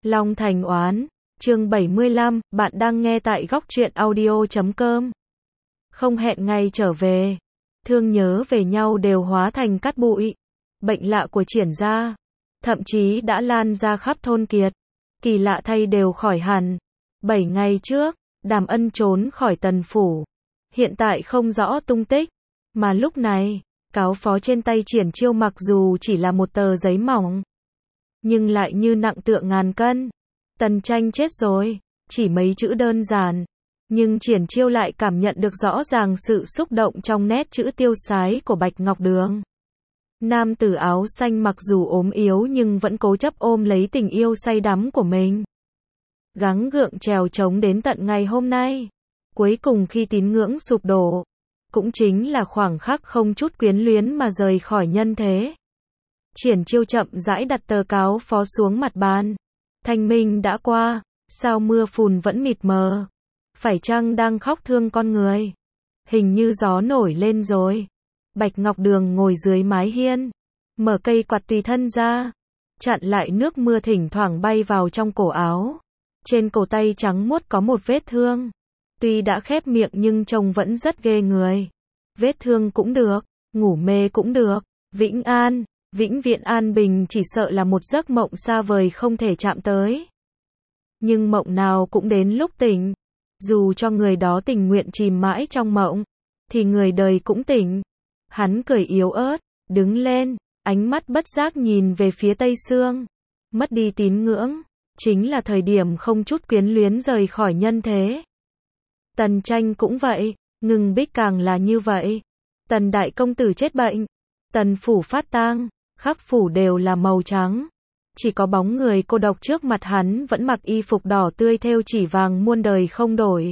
Long Thành Oán, chương 75, bạn đang nghe tại góc truyện audio.com. Không hẹn ngày trở về, thương nhớ về nhau đều hóa thành cát bụi. Bệnh lạ của Triển gia, thậm chí đã lan ra khắp thôn Kiệt. Kỳ lạ thay đều khỏi hẳn. 7 ngày trước, Đàm Ân trốn khỏi Tần phủ. Hiện tại không rõ tung tích. Mà lúc này, cáo phó trên tay Triển Chiêu mặc dù chỉ là một tờ giấy mỏng, nhưng lại như nặng tựa ngàn cân. Tần Tranh chết rồi, chỉ mấy chữ đơn giản. Nhưng Triển Chiêu lại cảm nhận được rõ ràng sự xúc động trong nét chữ tiêu sái của Bạch Ngọc Đường. Nam tử áo xanh mặc dù ốm yếu nhưng vẫn cố chấp ôm lấy tình yêu say đắm của mình. Gắng gượng trèo trống đến tận ngày hôm nay. Cuối cùng khi tín ngưỡng sụp đổ, cũng chính là khoảng khắc không chút quyến luyến mà rời khỏi nhân thế. Triển Chiêu chậm rãi đặt tờ cáo phó xuống mặt bàn. Thanh minh đã qua, sao mưa phùn vẫn mịt mờ? Phải chăng đang khóc thương con người? Hình như gió nổi lên rồi. Bạch Ngọc Đường ngồi dưới mái hiên, mở cây quạt tùy thân ra, chặn lại nước mưa thỉnh thoảng bay vào trong cổ áo. Trên cổ tay trắng muốt có một vết thương. Tuy đã khép miệng nhưng trông vẫn rất ghê người. Vết thương cũng được, ngủ mê cũng được. Vĩnh An, vĩnh viễn an bình chỉ sợ là một giấc mộng xa vời không thể chạm tới. Nhưng mộng nào cũng đến lúc tỉnh. Dù cho người đó tình nguyện chìm mãi trong mộng, thì người đời cũng tỉnh. Hắn cười yếu ớt, đứng lên, ánh mắt bất giác nhìn về phía tây sương. Mất đi tín ngưỡng, chính là thời điểm không chút quyến luyến rời khỏi nhân thế. Tần Tranh cũng vậy, Ngưng Bích càng là như vậy. Tần đại công tử chết bệnh, Tần phủ phát tang, khắp phủ đều là màu trắng. Chỉ có bóng người cô độc trước mặt hắn vẫn mặc y phục đỏ tươi thêu chỉ vàng muôn đời không đổi.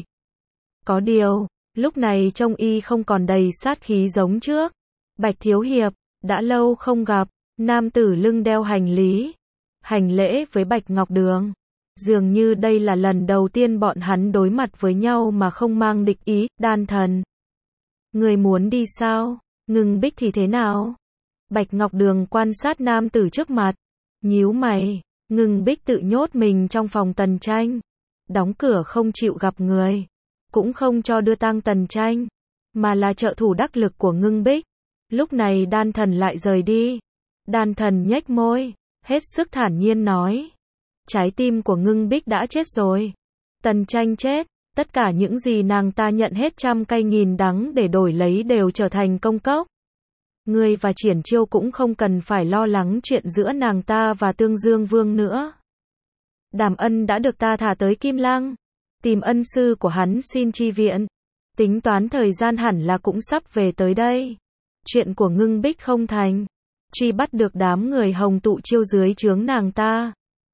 Có điều, lúc này trông y không còn đầy sát khí giống trước. Bạch thiếu hiệp, đã lâu không gặp. Nam tử lưng đeo hành lý, hành lễ với Bạch Ngọc Đường. Dường như đây là lần đầu tiên bọn hắn đối mặt với nhau mà không mang địch ý. Đan thần, người muốn đi sao? Ngưng Bích thì thế nào? Bạch Ngọc Đường quan sát nam tử trước mặt, nhíu mày. Ngưng Bích tự nhốt mình trong phòng Tần Tranh, đóng cửa không chịu gặp người, cũng không cho đưa tang Tần Tranh, mà là trợ thủ đắc lực của Ngưng Bích. Lúc này Đan thần lại rời đi. Đan thần nhếch môi, hết sức thản nhiên nói, trái tim của Ngưng Bích đã chết rồi. Tần Tranh chết, tất cả những gì nàng ta nhận hết trăm cay nghìn đắng để đổi lấy đều trở thành công cốc. Ngươi và Triển Chiêu cũng không cần phải lo lắng chuyện giữa nàng ta và Tương Dương Vương nữa. Đàm Ân đã được ta thả tới Kim Lăng, tìm ân sư của hắn xin chi viện. Tính toán thời gian hẳn là cũng sắp về tới đây. Chuyện của Ngưng Bích không thành, truy bắt được đám người Hồng Tụ Chiêu dưới trướng nàng ta,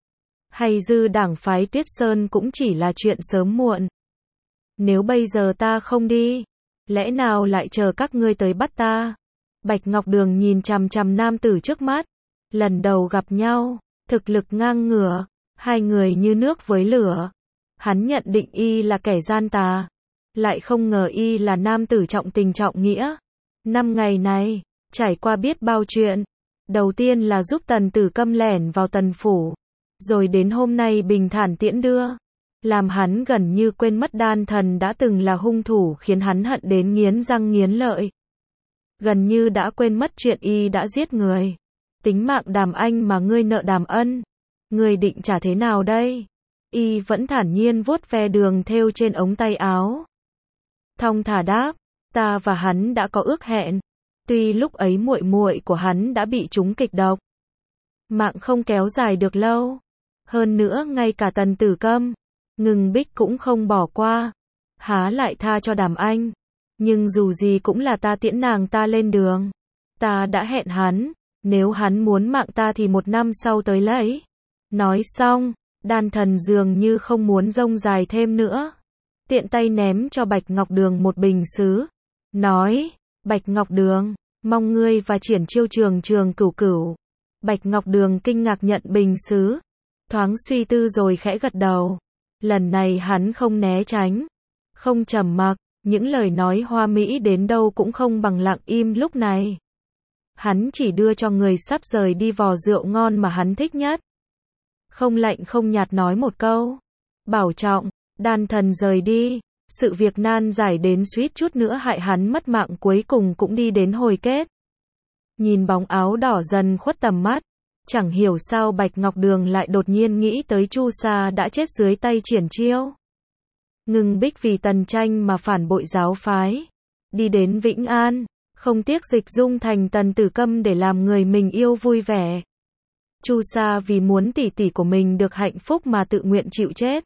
hay dư đảng phái Tuyết Sơn cũng chỉ là chuyện sớm muộn. Nếu bây giờ ta không đi, lẽ nào lại chờ các ngươi tới bắt ta? Bạch Ngọc Đường nhìn chằm chằm nam tử trước mắt. Lần đầu gặp nhau, thực lực ngang ngửa, hai người như nước với lửa. Hắn nhận định y là kẻ gian tà, lại không ngờ y là nam tử trọng tình trọng nghĩa. 5 ngày này, trải qua biết bao chuyện. Đầu tiên là giúp Tần Tử Câm lẻn vào Tần phủ, rồi đến hôm nay bình thản tiễn đưa, làm hắn gần như quên mất Đan thần đã từng là hung thủ khiến hắn hận đến nghiến răng nghiến lợi. Gần như đã quên mất chuyện y đã giết người. Tính mạng Đàm Anh mà ngươi nợ Đàm Ân, ngươi định trả thế nào đây? Y vẫn thản nhiên vuốt ve đường thêu trên ống tay áo, thong thả đáp, ta và hắn đã có ước hẹn. Tuy lúc ấy muội muội của hắn đã bị trúng kịch độc, mạng không kéo dài được lâu. Hơn nữa ngay cả Tần Tử Câm, Ngưng Bích cũng không bỏ qua, há lại tha cho Đàm Anh. Nhưng dù gì cũng là ta tiễn nàng ta lên đường. Ta đã hẹn hắn, nếu hắn muốn mạng ta thì 1 năm sau tới lấy. Nói xong, Đan thần dường như không muốn rông dài thêm nữa, tiện tay ném cho Bạch Ngọc Đường một bình sứ, nói, Bạch Ngọc Đường, mong ngươi và Triển Chiêu trường trường cửu cửu. Bạch Ngọc Đường kinh ngạc nhận bình sứ, thoáng suy tư rồi khẽ gật đầu. Lần này hắn không né tránh, không trầm mặc. Những lời nói hoa mỹ đến đâu cũng không bằng lặng im lúc này. Hắn chỉ đưa cho người sắp rời đi vò rượu ngon mà hắn thích nhất. không lạnh không nhạt nói một câu. Bảo trọng, Đan Thần rời đi. Sự việc nan giải đến suýt chút nữa hại hắn mất mạng cuối cùng cũng đi đến hồi kết. Nhìn bóng áo đỏ dần khuất tầm mắt, chẳng hiểu sao Bạch Ngọc Đường lại đột nhiên nghĩ tới Chu Sa đã chết dưới tay Triển Chiêu. Ngưng Bích vì Tần Tranh mà phản bội giáo phái, đi đến Vĩnh An, không tiếc dịch dung thành Tần Tử Câm để làm người mình yêu vui vẻ. Chu Sa vì muốn tỷ tỷ của mình được hạnh phúc mà tự nguyện chịu chết.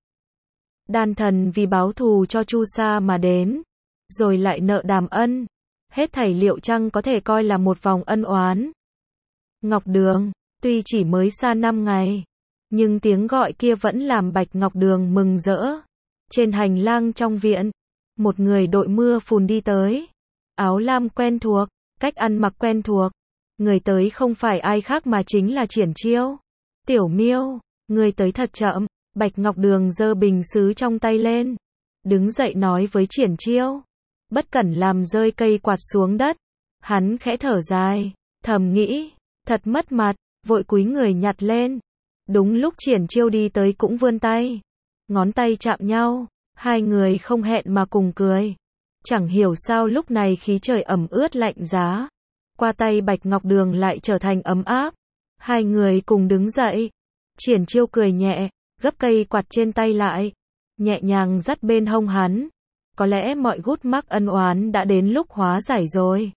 Đan Thần vì báo thù cho Chu Sa mà đến, rồi lại nợ đàm ân. Hết thảy liệu chăng có thể coi là một vòng ân oán? Ngọc Đường, tuy chỉ mới xa 5 ngày, nhưng tiếng gọi kia vẫn làm Bạch Ngọc Đường mừng rỡ. Trên hành lang trong viện, một người đội mưa phùn đi tới. Áo lam quen thuộc, cách ăn mặc quen thuộc. Người tới không phải ai khác mà chính là Triển Chiêu. Tiểu Miêu, người tới thật chậm. Bạch Ngọc Đường giơ bình sứ trong tay lên, đứng dậy nói với Triển Chiêu. Bất cẩn làm rơi cây quạt xuống đất. Hắn khẽ thở dài, thầm nghĩ, thật mất mặt, vội cúi người nhặt lên. Đúng lúc Triển Chiêu đi tới cũng vươn tay. Ngón tay chạm nhau, hai người không hẹn mà cùng cười. Chẳng hiểu sao lúc này khí trời ẩm ướt lạnh giá. Qua tay Bạch Ngọc Đường lại trở thành ấm áp. Hai người cùng đứng dậy. Triển Chiêu cười nhẹ, gấp cây quạt trên tay lại, nhẹ nhàng dắt bên hông hắn. Có lẽ mọi gút mắc ân oán đã đến lúc hóa giải rồi.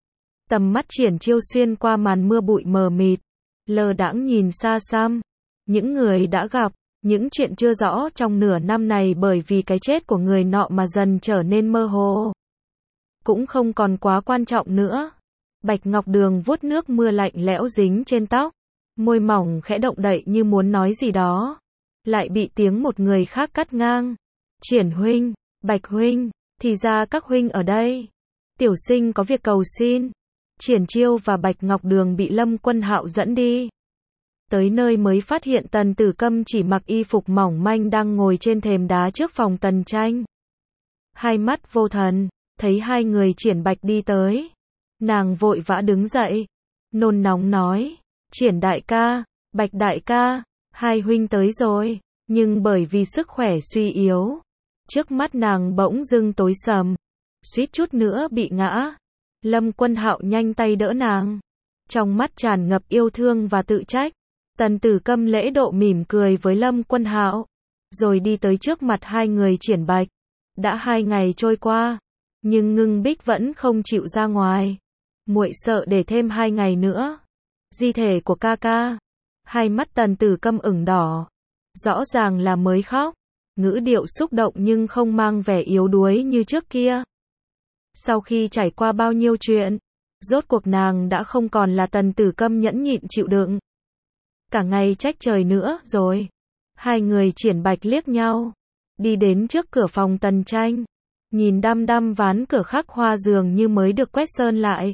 Tầm mắt Triển Chiêu xuyên qua màn mưa bụi mờ mịt, lơ đãng nhìn xa xăm. Những người đã gặp, những chuyện chưa rõ trong nửa năm này bởi vì cái chết của người nọ mà dần trở nên mơ hồ. Cũng không còn quá quan trọng nữa. Bạch Ngọc Đường vuốt nước mưa lạnh lẽo dính trên tóc, môi mỏng khẽ động đậy như muốn nói gì đó, lại bị tiếng một người khác cắt ngang. Triển huynh, Bạch huynh, thì ra các huynh ở đây. Tiểu sinh có việc cầu xin. Triển Chiêu và Bạch Ngọc Đường bị Lâm Quân Hạo dẫn đi. Tới nơi mới phát hiện Tần Tử Câm chỉ mặc y phục mỏng manh đang ngồi trên thềm đá trước phòng Tần Tranh. Hai mắt vô thần, thấy hai người Triển Bạch đi tới. Nàng vội vã đứng dậy, nôn nóng nói, Triển đại ca, Bạch đại ca, hai huynh tới rồi. Nhưng bởi vì sức khỏe suy yếu, trước mắt nàng bỗng dưng tối sầm, suýt chút nữa bị ngã. Lâm Quân Hạo nhanh tay đỡ nàng, trong mắt tràn ngập yêu thương và tự trách. Tần Tử Câm lễ độ mỉm cười với Lâm Quân Hạo, rồi đi tới trước mặt hai người Triển Bạch. Đã 2 ngày trôi qua, nhưng Ngưng Bích vẫn không chịu ra ngoài. Muội sợ để thêm 2 ngày nữa. Di thể của ca ca. Hai mắt Tần Tử Câm ửng đỏ, rõ ràng là mới khóc, ngữ điệu xúc động nhưng không mang vẻ yếu đuối như trước kia. Sau khi trải qua bao nhiêu chuyện, rốt cuộc nàng đã không còn là Tần Tử Câm nhẫn nhịn chịu đựng. Cả ngày trách trời nữa rồi. Hai người Triển Bạch liếc nhau, đi đến trước cửa phòng Tần Tranh, nhìn đăm đăm ván cửa khắc hoa dường như mới được quét sơn lại.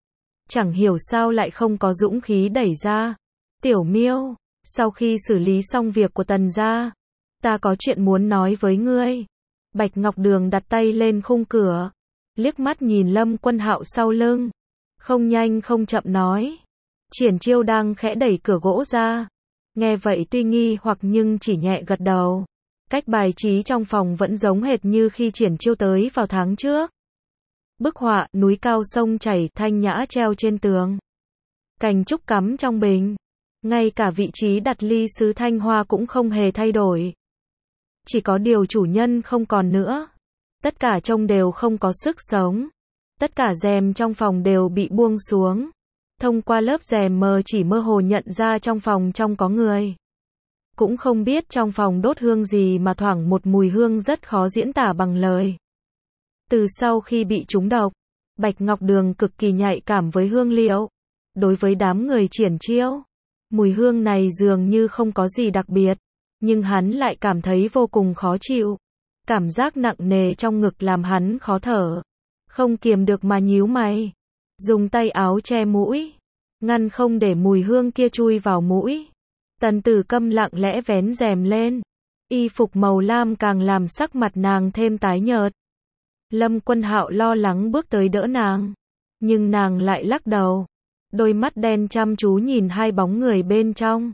Chẳng hiểu sao lại không có dũng khí đẩy ra. Tiểu Miêu, sau khi xử lý xong việc của Tần gia, ta có chuyện muốn nói với ngươi. Bạch Ngọc Đường đặt tay lên khung cửa, liếc mắt nhìn Lâm Quân Hạo sau lưng, không nhanh không chậm nói. Triển Chiêu đang khẽ đẩy cửa gỗ ra, nghe vậy tuy nghi hoặc nhưng chỉ nhẹ gật đầu. Cách bài trí trong phòng vẫn giống hệt như khi Triển Chiêu tới vào tháng trước. Bức họa núi cao sông chảy thanh nhã treo trên tường, cành trúc cắm trong bình, ngay cả vị trí đặt ly sứ thanh hoa cũng không hề thay đổi. Chỉ có điều chủ nhân không còn nữa. Tất cả trông đều không có sức sống. Tất cả rèm trong phòng đều bị buông xuống. Thông qua lớp rèm mờ chỉ mơ hồ nhận ra trong phòng trong có người. Cũng không biết trong phòng đốt hương gì mà thoảng một mùi hương rất khó diễn tả bằng lời. Từ sau khi bị trúng độc, Bạch Ngọc Đường cực kỳ nhạy cảm với hương liệu. Đối với đám người Triển Chiêu, mùi hương này dường như không có gì đặc biệt, nhưng hắn lại cảm thấy vô cùng khó chịu. Cảm giác nặng nề trong ngực làm hắn khó thở, không kiềm được mà nhíu mày, dùng tay áo che mũi, ngăn không để mùi hương kia chui vào mũi. Tần Tử Câm lặng lẽ vén rèm lên, y phục màu lam càng làm sắc mặt nàng thêm tái nhợt. Lâm Quân Hạo lo lắng bước tới đỡ nàng, nhưng nàng lại lắc đầu, đôi mắt đen chăm chú nhìn hai bóng người bên trong.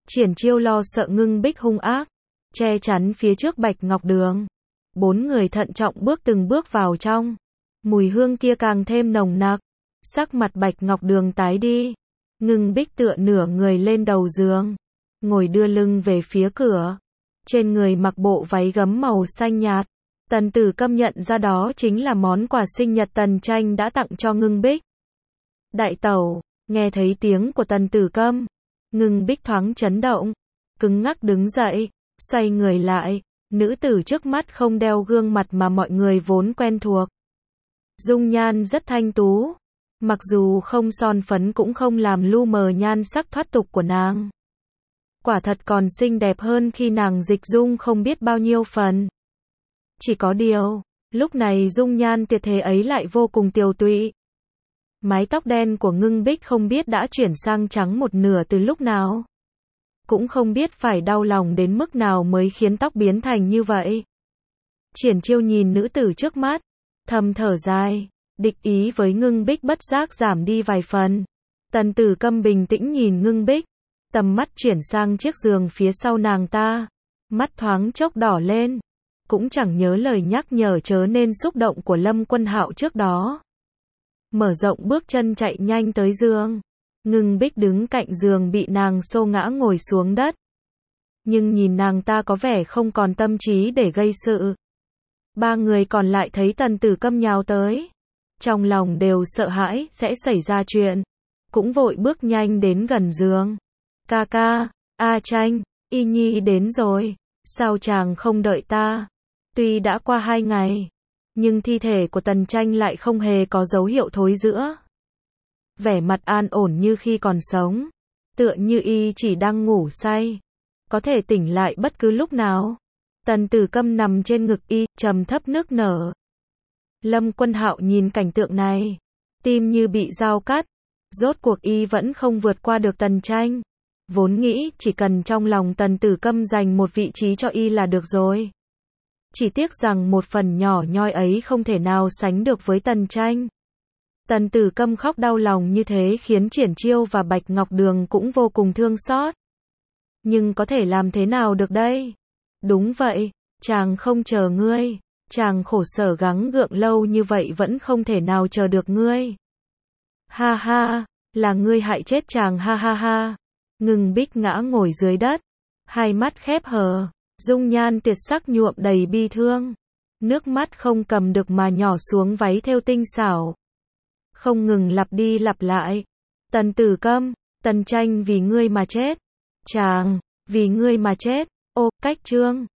Triển Chiêu lo sợ Ngưng Bích hung ác, che chắn phía trước Bạch Ngọc Đường. 4 người thận trọng bước từng bước vào trong. Mùi hương kia càng thêm nồng nặc. Sắc mặt Bạch Ngọc Đường tái đi. Ngưng Bích tựa nửa người lên đầu giường, ngồi đưa lưng về phía cửa. Trên người mặc bộ váy gấm màu xanh nhạt. Tần Tử Câm nhận ra đó chính là món quà sinh nhật Tần Tranh đã tặng cho Ngưng Bích. Đại tẩu, nghe thấy tiếng của Tần Tử Câm, Ngưng Bích thoáng chấn động, cứng ngắc đứng dậy, xoay người lại, nữ tử trước mắt không đeo gương mặt mà mọi người vốn quen thuộc. Dung nhan rất thanh tú, mặc dù không son phấn cũng không làm lu mờ nhan sắc thoát tục của nàng. Quả thật còn xinh đẹp hơn khi nàng dịch dung không biết bao nhiêu phần. Chỉ có điều, lúc này dung nhan tuyệt thế ấy lại vô cùng tiều tụy. Mái tóc đen của Ngưng Bích không biết đã chuyển sang trắng một nửa từ lúc nào. Cũng không biết phải đau lòng đến mức nào mới khiến tóc biến thành như vậy. Triển Chiêu nhìn nữ tử trước mắt, thầm thở dài, địch ý với Ngưng Bích bất giác giảm đi vài phần. Tần Tử Câm bình tĩnh nhìn Ngưng Bích, tầm mắt chuyển sang chiếc giường phía sau nàng ta, mắt thoáng chốc đỏ lên, cũng chẳng nhớ lời nhắc nhở chớ nên xúc động của Lâm Quân Hạo trước đó. Mở rộng bước chân chạy nhanh tới giường. Ngưng Bích đứng cạnh giường bị nàng xô ngã ngồi xuống đất. Nhưng nhìn nàng ta có vẻ không còn tâm trí để gây sự. 3 người còn lại thấy Tần Tử Câm nhào tới, trong lòng đều sợ hãi sẽ xảy ra chuyện, cũng vội bước nhanh đến gần giường. Ca ca, A Tranh, Y Nhi đến rồi, sao chàng không đợi ta? Tuy đã qua 2 ngày, nhưng thi thể của Tần Tranh lại không hề có dấu hiệu thối rữa. Vẻ mặt an ổn như khi còn sống, tựa như y chỉ đang ngủ say, có thể tỉnh lại bất cứ lúc nào. Tần Tử Câm nằm trên ngực y, trầm thấp nức nở. Lâm Quân Hạo nhìn cảnh tượng này, tim như bị dao cắt. Rốt cuộc y vẫn không vượt qua được Tần Tranh. Vốn nghĩ chỉ cần trong lòng Tần Tử Câm dành một vị trí cho y là được rồi. Chỉ tiếc rằng một phần nhỏ nhoi ấy không thể nào sánh được với Tần Tranh. Tần Tử Câm khóc đau lòng như thế khiến Triển Chiêu và Bạch Ngọc Đường cũng vô cùng thương xót. Nhưng có thể làm thế nào được đây? Đúng vậy, chàng không chờ ngươi. Chàng khổ sở gắng gượng lâu như vậy vẫn không thể nào chờ được ngươi. Ha ha, là ngươi hại chết chàng ha ha ha. Ngưng Bích ngã ngồi dưới đất, hai mắt khép hờ, dung nhan tuyệt sắc nhuộm đầy bi thương. Nước mắt không cầm được mà nhỏ xuống váy thêu tinh xảo. Không ngừng lặp đi lặp lại. Tần Tử Câm, Tần Tranh vì ngươi mà chết. Chàng, vì ngươi mà chết. Ô, cách chương.